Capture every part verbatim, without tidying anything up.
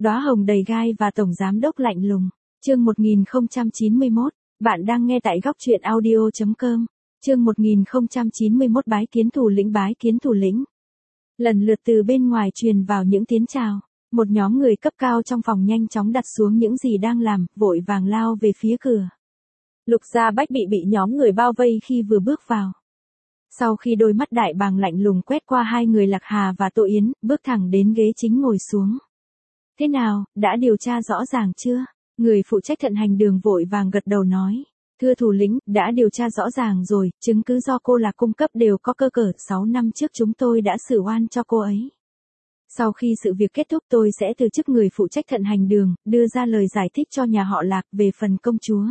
Đóa hồng đầy gai và tổng giám đốc lạnh lùng. Chương một nghìn không trăm chín mươi mốt, bạn đang nghe tại góc truyện audio chấm com. Chương một nghìn không trăm chín mươi mốt bái kiến thủ lĩnh bái kiến thủ lĩnh. Lần lượt từ bên ngoài truyền vào những tiếng chào. Một nhóm người cấp cao trong phòng nhanh chóng đặt xuống những gì đang làm, vội vàng lao về phía cửa. Lục Gia Bách bị bị nhóm người bao vây khi vừa bước vào. Sau khi đôi mắt đại bàng lạnh lùng quét qua hai người Lạc Hà và Tô Yến, bước thẳng đến ghế chính ngồi xuống. Thế nào, đã điều tra rõ ràng chưa? Người phụ trách thận hành đường vội vàng gật đầu nói. Thưa thủ lĩnh, đã điều tra rõ ràng rồi, chứng cứ do cô Lạc cung cấp đều có cơ sở. Sáu năm trước chúng tôi đã xử oan cho cô ấy. Sau khi sự việc kết thúc tôi sẽ từ chức người phụ trách thận hành đường, đưa ra lời giải thích cho nhà họ Lạc về phần công chúa.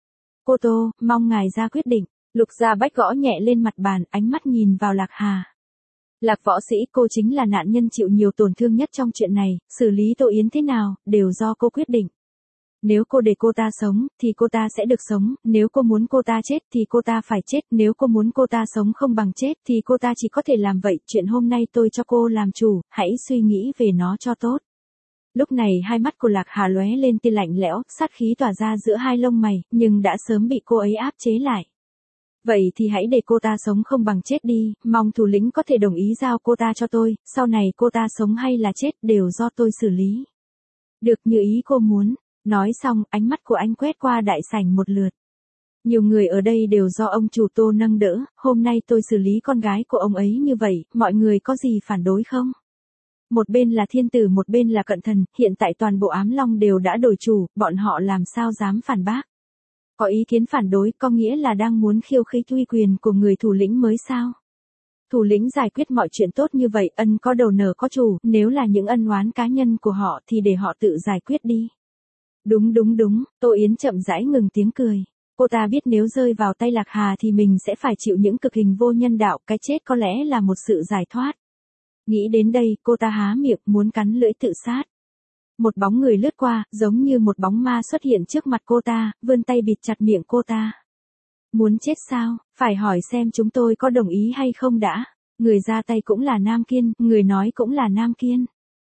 Cô Tô, mong ngài ra quyết định. Lục Gia Bách gõ nhẹ lên mặt bàn, ánh mắt nhìn vào Lạc Hà. Lạc võ sĩ, cô chính là nạn nhân chịu nhiều tổn thương nhất trong chuyện này, xử lý Tô Yến thế nào, đều do cô quyết định. Nếu cô để cô ta sống, thì cô ta sẽ được sống, nếu cô muốn cô ta chết thì cô ta phải chết, nếu cô muốn cô ta sống không bằng chết thì cô ta chỉ có thể làm vậy, chuyện hôm nay tôi cho cô làm chủ, hãy suy nghĩ về nó cho tốt. Lúc này hai mắt của Lạc Hà lóe lên tia lạnh lẽo, sát khí tỏa ra giữa hai lông mày, nhưng đã sớm bị cô ấy áp chế lại. Vậy thì hãy để cô ta sống không bằng chết đi, mong thủ lĩnh có thể đồng ý giao cô ta cho tôi, sau này cô ta sống hay là chết đều do tôi xử lý. Được như ý cô muốn. Nói xong, ánh mắt của anh quét qua đại sảnh một lượt. Nhiều người ở đây đều do ông chủ Tô nâng đỡ, hôm nay tôi xử lý con gái của ông ấy như vậy, mọi người có gì phản đối không? Một bên là thiên tử một bên là cận thần, hiện tại toàn bộ Ám Long đều đã đổi chủ, bọn họ làm sao dám phản bác? Có ý kiến phản đối có nghĩa là đang muốn khiêu khích uy quyền của người thủ lĩnh mới sao? Thủ lĩnh giải quyết mọi chuyện tốt như vậy, ân có đầu nở có chủ, nếu là những ân oán cá nhân của họ thì để họ tự giải quyết đi. Đúng đúng đúng, Tô Yến chậm rãi ngừng tiếng cười. Cô ta biết nếu rơi vào tay Lạc Hà thì mình sẽ phải chịu những cực hình vô nhân đạo, cái chết có lẽ là một sự giải thoát. Nghĩ đến đây, cô ta há miệng muốn cắn lưỡi tự sát. Một bóng người lướt qua, giống như một bóng ma xuất hiện trước mặt cô ta, vươn tay bịt chặt miệng cô ta. Muốn chết sao, phải hỏi xem chúng tôi có đồng ý hay không đã. Người ra tay cũng là Nam Kiên, người nói cũng là Nam Kiên.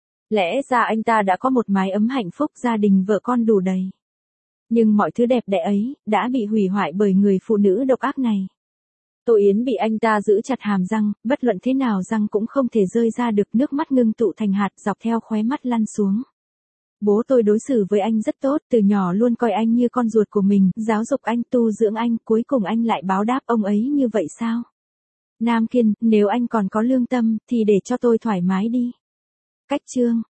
Lẽ ra anh ta đã có một mái ấm hạnh phúc, gia đình vợ con đủ đầy. Nhưng mọi thứ đẹp đẽ ấy, đã bị hủy hoại bởi người phụ nữ độc ác này. Tô Yến bị anh ta giữ chặt hàm răng, bất luận thế nào răng cũng không thể rơi ra được, nước mắt ngưng tụ thành hạt dọc theo khóe mắt lăn xuống. Bố tôi đối xử với anh rất tốt, từ nhỏ luôn coi anh như con ruột của mình, giáo dục anh, tu dưỡng anh, cuối cùng anh lại báo đáp ông ấy như vậy sao? Nam Kiên, nếu anh còn có lương tâm, thì để cho tôi thoải mái đi. Cách chương